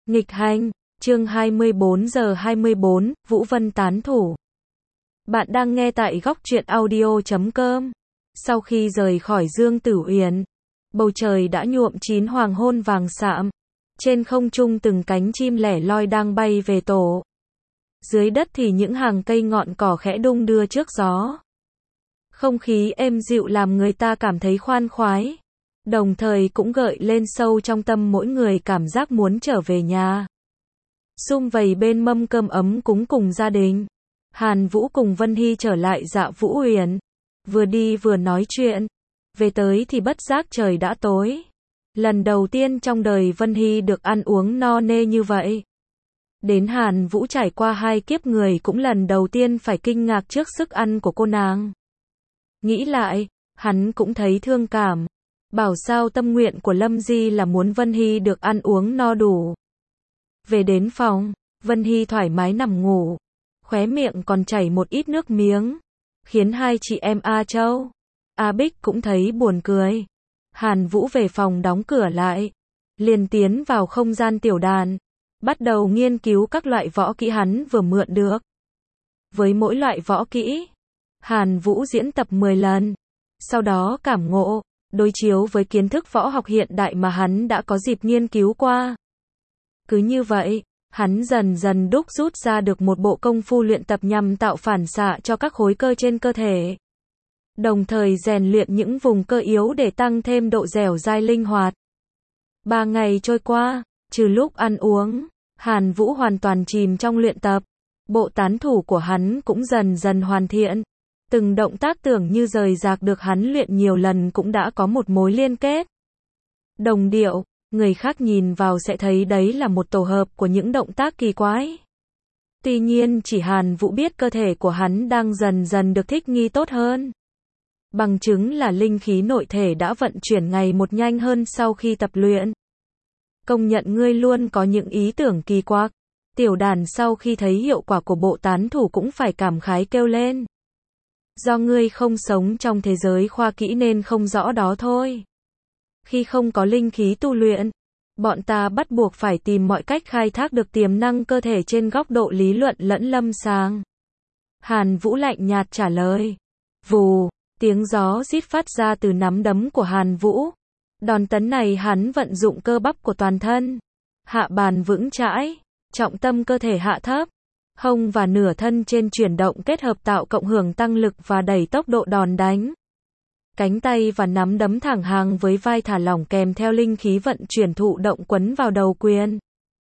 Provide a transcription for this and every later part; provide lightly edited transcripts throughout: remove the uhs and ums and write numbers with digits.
Nghịch hành, chương 24 giờ 24, Vũ Vân tán thủ. Bạn đang nghe tại góc truyện audio.com. Sau khi rời khỏi Dương Tử Uyển, bầu trời đã nhuộm chín hoàng hôn vàng sạm. Trên không trung từng cánh chim lẻ loi đang bay về tổ. Dưới đất thì những hàng cây ngọn cỏ khẽ đung đưa trước gió. Không khí êm dịu làm người ta cảm thấy khoan khoái. Đồng thời cũng gợi lên sâu trong tâm mỗi người cảm giác muốn trở về nhà. Sum vầy bên mâm cơm ấm cúng cùng gia đình. Hàn Vũ cùng Vân Hy trở lại Dạ Vũ Uyển. Vừa đi vừa nói chuyện. Về tới thì bất giác trời đã tối. Lần đầu tiên trong đời Vân Hy được ăn uống no nê như vậy. Đến Hàn Vũ trải qua 2 kiếp người cũng lần đầu tiên phải kinh ngạc trước sức ăn của cô nàng. Nghĩ lại, hắn cũng thấy thương cảm. Bảo sao tâm nguyện của Lâm Di là muốn Vân Hy được ăn uống no đủ. Về đến phòng, Vân Hy thoải mái nằm ngủ. Khóe miệng còn chảy một ít nước miếng. Khiến hai chị em A Châu, A Bích cũng thấy buồn cười. Hàn Vũ về phòng đóng cửa lại. Liền tiến vào không gian tiểu đàn. Bắt đầu nghiên cứu các loại võ kỹ hắn vừa mượn được. Với mỗi loại võ kỹ, Hàn Vũ diễn tập 10 lần. Sau đó cảm ngộ, đối chiếu với kiến thức võ học hiện đại mà hắn đã có dịp nghiên cứu qua. Cứ như vậy, hắn dần dần đúc rút ra được một bộ công phu luyện tập nhằm tạo phản xạ cho các khối cơ trên cơ thể. Đồng thời rèn luyện những vùng cơ yếu để tăng thêm độ dẻo dai linh hoạt. 3 ngày trôi qua, trừ lúc ăn uống, Hàn Vũ hoàn toàn chìm trong luyện tập. Bộ tán thủ của hắn cũng dần dần hoàn thiện. Từng động tác tưởng như rời rạc được hắn luyện nhiều lần cũng đã có một mối liên kết. Đồng điệu, người khác nhìn vào sẽ thấy đấy là một tổ hợp của những động tác kỳ quái. Tuy nhiên chỉ Hàn Vũ biết cơ thể của hắn đang dần dần được thích nghi tốt hơn. Bằng chứng là linh khí nội thể đã vận chuyển ngày một nhanh hơn sau khi tập luyện. Công nhận ngươi luôn có những ý tưởng kỳ quặc. Tiểu đàn sau khi thấy hiệu quả của bộ tán thủ cũng phải cảm khái kêu lên. Do ngươi không sống trong thế giới khoa kỹ nên không rõ đó thôi. Khi không có linh khí tu luyện, bọn ta bắt buộc phải tìm mọi cách khai thác được tiềm năng cơ thể trên góc độ lý luận lẫn lâm sàng. Hàn Vũ lạnh nhạt trả lời. Vù, tiếng gió rít phát ra từ nắm đấm của Hàn Vũ. Đòn tấn này hắn vận dụng cơ bắp của toàn thân. Hạ bàn vững chãi, trọng tâm cơ thể hạ thấp. Hông và nửa thân trên chuyển động kết hợp tạo cộng hưởng tăng lực và đẩy tốc độ đòn đánh. Cánh tay và nắm đấm thẳng hàng với vai thả lỏng kèm theo linh khí vận chuyển thụ động quấn vào đầu quyền.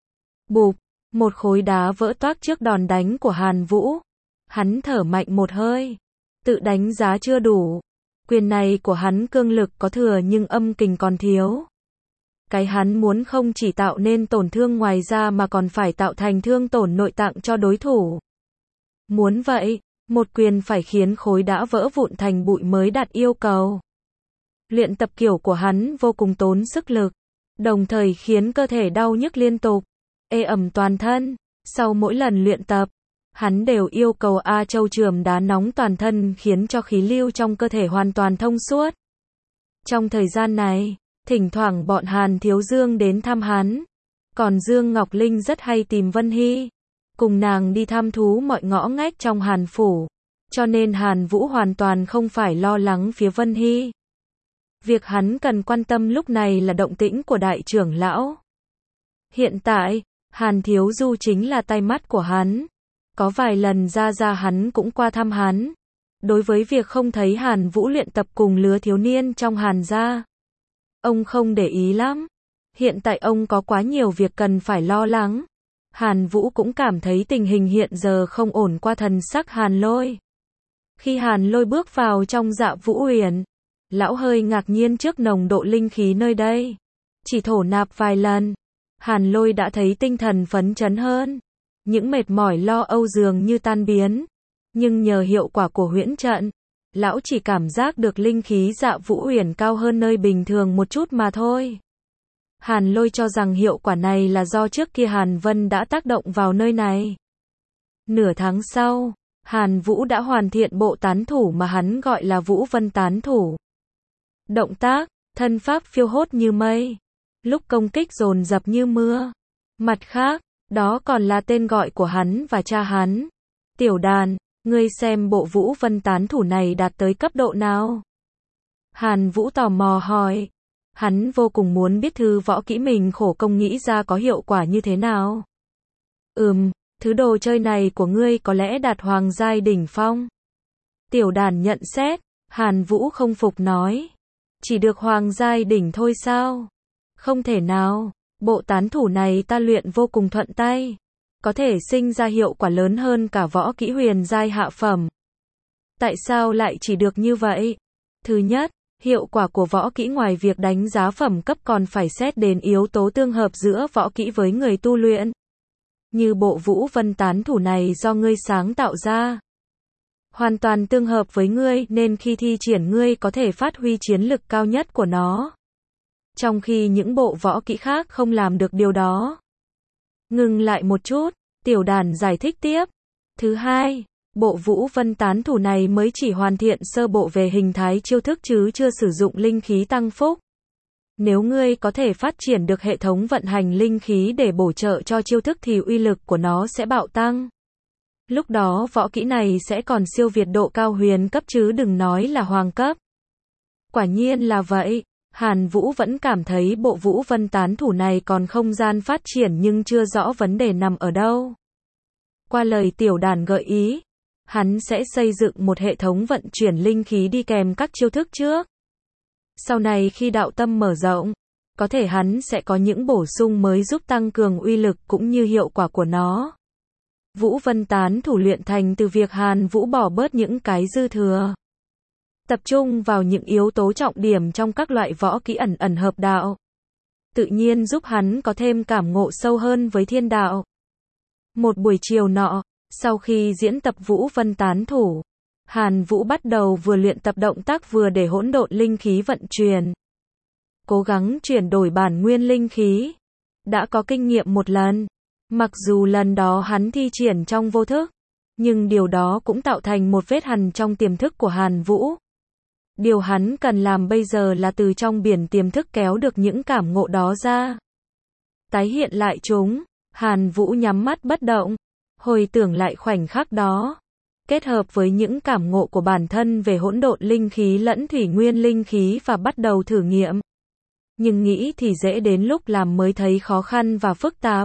Bụp, một khối đá vỡ toác trước đòn đánh của Hàn Vũ. Hắn thở mạnh một hơi. Tự đánh giá chưa đủ. Quyền này của hắn cương lực có thừa nhưng âm kình còn thiếu. Cái hắn muốn không chỉ tạo nên tổn thương ngoài ra mà còn phải tạo thành thương tổn nội tạng cho đối thủ. Muốn vậy, một quyền phải khiến khối đá vỡ vụn thành bụi mới đạt yêu cầu. Luyện tập kiểu của hắn vô cùng tốn sức lực, đồng thời khiến cơ thể đau nhức liên tục, ê ẩm toàn thân. Sau mỗi lần luyện tập, hắn đều yêu cầu A Châu chườm đá nóng toàn thân khiến cho khí lưu trong cơ thể hoàn toàn thông suốt. Trong thời gian này, thỉnh thoảng bọn Hàn Thiếu Dương đến thăm hắn. Còn Dương Ngọc Linh rất hay tìm Vân Hy. Cùng nàng đi thăm thú mọi ngõ ngách trong Hàn Phủ. Cho nên Hàn Vũ hoàn toàn không phải lo lắng phía Vân Hy. Việc hắn cần quan tâm lúc này là động tĩnh của đại trưởng lão. Hiện tại, Hàn Thiếu Du chính là tai mắt của hắn. Có vài lần ra hắn cũng qua thăm hắn. Đối với việc không thấy Hàn Vũ luyện tập cùng lứa thiếu niên trong Hàn gia, ông không để ý lắm. Hiện tại ông có quá nhiều việc cần phải lo lắng. Hàn Vũ cũng cảm thấy tình hình hiện giờ không ổn qua thần sắc Hàn Lôi. Khi Hàn Lôi bước vào trong Dạ Vũ Uyển, lão hơi ngạc nhiên trước nồng độ linh khí nơi đây. Chỉ thổ nạp vài lần, Hàn Lôi đã thấy tinh thần phấn chấn hơn. Những mệt mỏi lo âu dường như tan biến. Nhưng nhờ hiệu quả của huyễn trận, lão chỉ cảm giác được linh khí Dạ Vũ Uyển cao hơn nơi bình thường một chút mà thôi. Hàn Lôi cho rằng hiệu quả này là do trước kia Hàn Vân đã tác động vào nơi này. Nửa tháng sau, Hàn Vũ đã hoàn thiện bộ tán thủ mà hắn gọi là Vũ Vân tán thủ. Động tác, thân pháp phiêu hốt như mây. Lúc công kích dồn dập như mưa. Mặt khác, đó còn là tên gọi của hắn và cha hắn. Tiểu Đàn, ngươi xem bộ Vũ Vân tán thủ này đạt tới cấp độ nào? Hàn Vũ tò mò hỏi. Hắn vô cùng muốn biết thư võ kỹ mình khổ công nghĩ ra có hiệu quả như thế nào. Thứ đồ chơi này của ngươi có lẽ đạt hoàng giai đỉnh phong. Tiểu Đàn nhận xét. Hàn Vũ không phục nói. Chỉ được hoàng giai đỉnh thôi sao? Không thể nào, bộ tán thủ này ta luyện vô cùng thuận tay. Có thể sinh ra hiệu quả lớn hơn cả võ kỹ huyền giai hạ phẩm. Tại sao lại chỉ được như vậy? Thứ nhất, hiệu quả của võ kỹ ngoài việc đánh giá phẩm cấp còn phải xét đến yếu tố tương hợp giữa võ kỹ với người tu luyện. Như bộ Vũ Vân tán thủ này do ngươi sáng tạo ra. Hoàn toàn tương hợp với ngươi nên khi thi triển ngươi có thể phát huy chiến lực cao nhất của nó. Trong khi những bộ võ kỹ khác không làm được điều đó. Ngừng lại một chút, Tiểu Đàn giải thích tiếp. Thứ hai, bộ Vũ Vân tán thủ này mới chỉ hoàn thiện sơ bộ về hình thái chiêu thức chứ chưa sử dụng linh khí tăng phúc. Nếu ngươi có thể phát triển được hệ thống vận hành linh khí để bổ trợ cho chiêu thức thì uy lực của nó sẽ bạo tăng. Lúc đó võ kỹ này sẽ còn siêu việt độ cao huyền cấp chứ đừng nói là hoàng cấp. Quả nhiên là vậy. Hàn Vũ vẫn cảm thấy bộ Vũ Vân tán thủ này còn không gian phát triển nhưng chưa rõ vấn đề nằm ở đâu. Qua lời Tiểu Đàn gợi ý, hắn sẽ xây dựng một hệ thống vận chuyển linh khí đi kèm các chiêu thức trước. Sau này khi đạo tâm mở rộng, có thể hắn sẽ có những bổ sung mới giúp tăng cường uy lực cũng như hiệu quả của nó. Vũ Vân tán thủ luyện thành từ việc Hàn Vũ bỏ bớt những cái dư thừa. Tập trung vào những yếu tố trọng điểm trong các loại võ kỹ ẩn hợp đạo. Tự nhiên giúp hắn có thêm cảm ngộ sâu hơn với thiên đạo. Một buổi chiều nọ, sau khi diễn tập Vũ Vân tán thủ, Hàn Vũ bắt đầu vừa luyện tập động tác vừa để hỗn độn linh khí vận chuyển. Cố gắng chuyển đổi bản nguyên linh khí. Đã có kinh nghiệm một lần. Mặc dù lần đó hắn thi triển trong vô thức, nhưng điều đó cũng tạo thành một vết hằn trong tiềm thức của Hàn Vũ. Điều hắn cần làm bây giờ là từ trong biển tiềm thức kéo được những cảm ngộ đó ra. Tái hiện lại chúng, Hàn Vũ nhắm mắt bất động, hồi tưởng lại khoảnh khắc đó. Kết hợp với những cảm ngộ của bản thân về hỗn độn linh khí lẫn thủy nguyên linh khí và bắt đầu thử nghiệm. Nhưng nghĩ thì dễ đến lúc làm mới thấy khó khăn và phức tạp.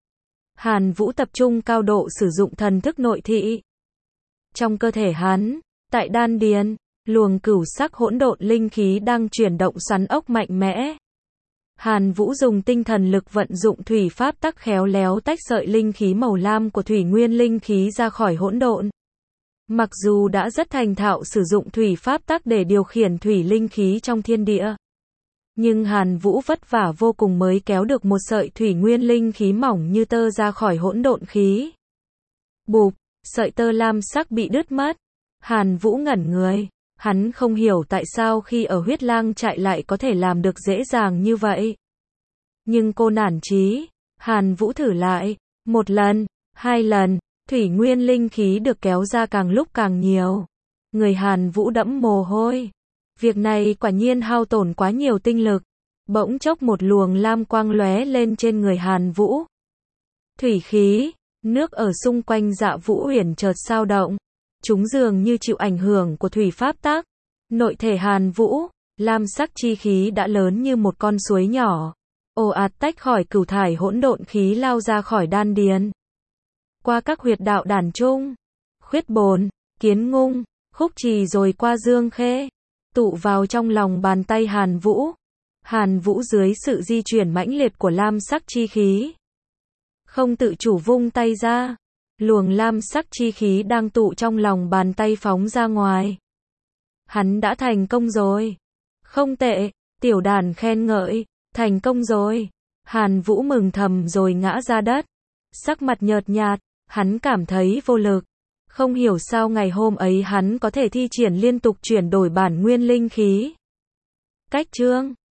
Hàn Vũ tập trung cao độ sử dụng thần thức nội thị. Trong cơ thể hắn, tại đan điền, luồng cửu sắc hỗn độn linh khí đang chuyển động xoắn ốc mạnh mẽ. Hàn Vũ dùng tinh thần lực vận dụng thủy pháp tắc khéo léo tách sợi linh khí màu lam của thủy nguyên linh khí ra khỏi hỗn độn. Mặc dù đã rất thành thạo sử dụng thủy pháp tắc để điều khiển thủy linh khí trong thiên địa, nhưng Hàn Vũ vất vả vô cùng mới kéo được một sợi thủy nguyên linh khí mỏng như tơ ra khỏi hỗn độn khí. Bụp, sợi tơ lam sắc bị đứt mất. Hàn Vũ ngẩn người. Hắn không hiểu tại sao khi ở Huyết Lang trại lại có thể làm được dễ dàng như vậy. Nhưng cô nản chí. Hàn Vũ thử lại. Một lần, hai lần, thủy nguyên linh khí được kéo ra càng lúc càng nhiều. Người Hàn Vũ đẫm mồ hôi. Việc này quả nhiên hao tổn quá nhiều tinh lực. Bỗng chốc một luồng lam quang lóe lên trên người Hàn Vũ. Thủy khí, nước ở xung quanh Dạ Vũ Uyển chợt dao động. Chúng dường như chịu ảnh hưởng của thủy pháp tắc. Nội thể Hàn Vũ, lam sắc chi khí đã lớn như một con suối nhỏ. Ồ ạt tách khỏi cửu thải hỗn độn khí lao ra khỏi đan điền. Qua các huyệt đạo đàn trung, khuyết bồn, kiến ngung, khúc trì rồi qua dương khê. Tụ vào trong lòng bàn tay Hàn Vũ. Hàn Vũ dưới sự di chuyển mãnh liệt của lam sắc chi khí, không tự chủ vung tay ra. Luồng lam sắc chi khí đang tụ trong lòng bàn tay phóng ra ngoài. Hắn đã thành công rồi. Không tệ, Tiểu Đàn khen ngợi. Thành công rồi. Hàn Vũ mừng thầm rồi ngã ra đất. Sắc mặt nhợt nhạt, hắn cảm thấy vô lực. Không hiểu sao ngày hôm ấy hắn có thể thi triển liên tục chuyển đổi bản nguyên linh khí. Cách chương